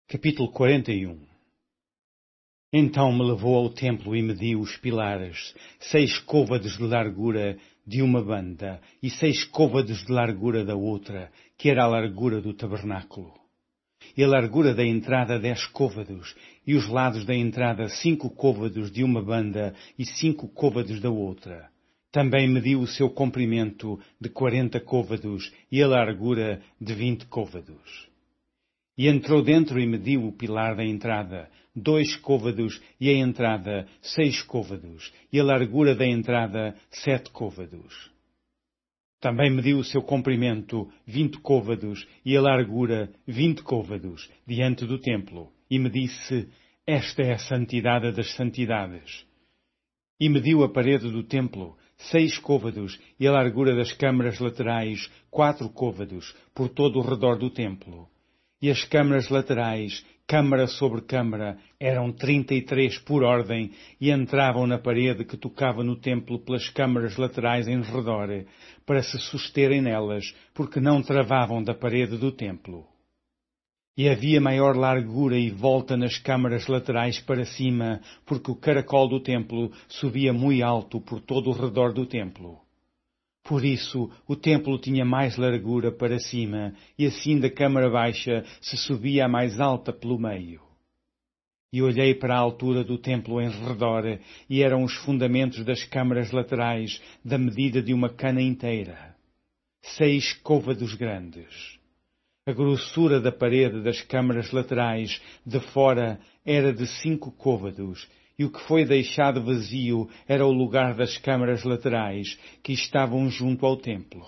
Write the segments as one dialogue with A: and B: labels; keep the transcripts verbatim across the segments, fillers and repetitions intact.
A: Capítulo quarenta e um. Então me levou ao templo e mediu os pilares, seis côvados de largura de uma banda e seis côvados de largura da outra, que era a largura do tabernáculo. E a largura da entrada dez côvados, e os lados da entrada cinco côvados de uma banda e cinco côvados da outra. Também mediu o seu comprimento de quarenta côvados e a largura de vinte côvados. E entrou dentro e mediu o pilar da entrada, dois côvados, e a entrada, seis côvados, e a largura da entrada, sete côvados. Também mediu o seu comprimento, vinte côvados, e a largura, vinte côvados, diante do templo, e me disse: Esta é a santidade das santidades. E mediu a parede do templo, seis côvados, e a largura das câmaras laterais, quatro côvados, por todo o redor do templo. E as câmaras laterais, câmara sobre câmara, eram trinta e três por ordem, e entravam na parede que tocava no templo pelas câmaras laterais em redor, para se susterem nelas, porque não travavam da parede do templo. E havia maior largura e volta nas câmaras laterais para cima, porque o caracol do templo subia muito alto por todo o redor do templo. Por isso, o templo tinha mais largura para cima, e assim da câmara baixa se subia a mais alta pelo meio. E olhei para a altura do templo em redor, e eram os fundamentos das câmaras laterais da medida de uma cana inteira. Seis côvados grandes. A grossura da parede das câmaras laterais de fora era de cinco côvados, e o que foi deixado vazio era o lugar das câmaras laterais, que estavam junto ao templo.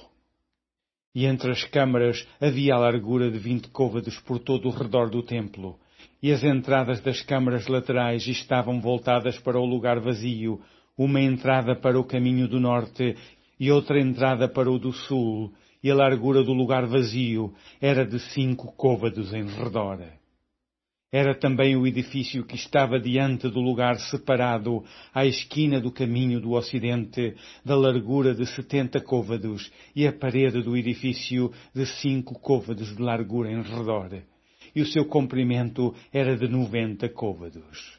A: E entre as câmaras havia a largura de vinte côvados por todo o redor do templo, e as entradas das câmaras laterais estavam voltadas para o lugar vazio, uma entrada para o caminho do norte e outra entrada para o do sul, e a largura do lugar vazio era de cinco côvados em redor. Era também o edifício que estava diante do lugar separado, à esquina do caminho do ocidente, da largura de setenta côvados, e a parede do edifício de cinco côvados de largura em redor, e o seu comprimento era de noventa côvados.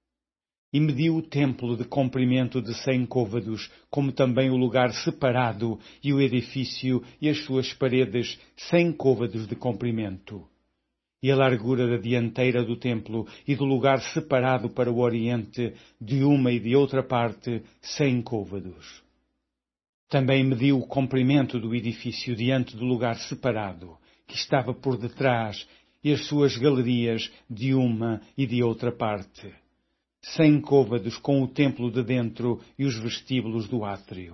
A: E mediu o templo de comprimento de cem côvados, como também o lugar separado, e o edifício e as suas paredes, cem côvados de comprimento. E a largura da dianteira do templo e do lugar separado para o oriente, de uma e de outra parte, cem côvados. Também mediu o comprimento do edifício diante do lugar separado, que estava por detrás, e as suas galerias de uma e de outra parte. Cem côvados com o templo de dentro e os vestíbulos do átrio.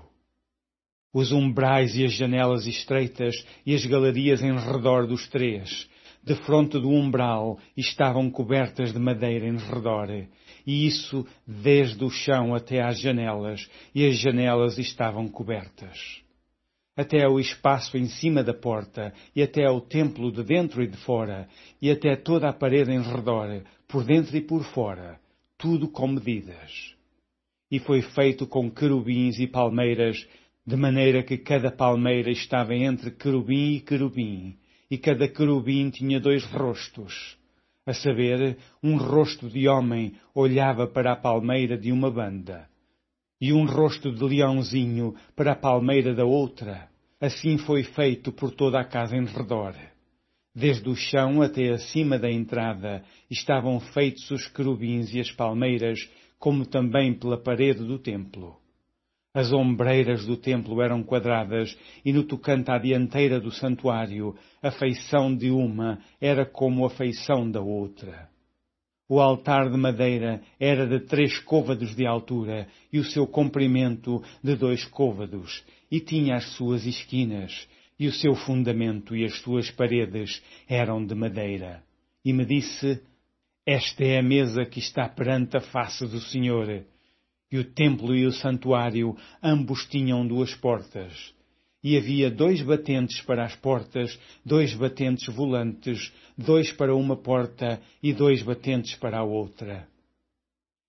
A: Os umbrais e as janelas estreitas e as galerias em redor dos três, de fronte do umbral, estavam cobertas de madeira em redor, e isso desde o chão até às janelas, e as janelas estavam cobertas. Até ao espaço em cima da porta, e até ao templo de dentro e de fora, e até toda a parede em redor, por dentro e por fora, tudo com medidas. E foi feito com querubins e palmeiras, de maneira que cada palmeira estava entre querubim e querubim, e cada querubim tinha dois rostos, a saber, um rosto de homem olhava para a palmeira de uma banda, e um rosto de leãozinho para a palmeira da outra. Assim foi feito por toda a casa em redor. Desde o chão até acima da entrada estavam feitos os querubins e as palmeiras, como também pela parede do templo. As ombreiras do templo eram quadradas, e no tocante à dianteira do santuário, a feição de uma era como a feição da outra. O altar de madeira era de três côvados de altura, e o seu comprimento de dois côvados, e tinha as suas esquinas, e o seu fundamento e as suas paredes eram de madeira. E me disse: Esta é a mesa que está perante a face do Senhor. E o templo e o santuário ambos tinham duas portas. E havia dois batentes para as portas, dois batentes volantes, dois para uma porta e dois batentes para a outra.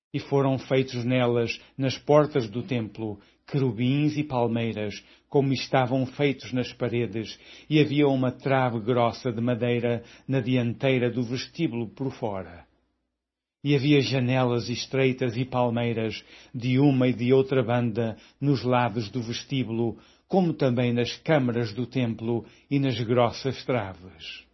A: E foram feitos nelas, nas portas do templo, querubins e palmeiras, como estavam feitos nas paredes, e havia uma trave grossa de madeira na dianteira do vestíbulo por fora. E havia janelas estreitas e palmeiras, de uma e de outra banda, nos lados do vestíbulo, como também nas câmaras do templo e nas grossas traves.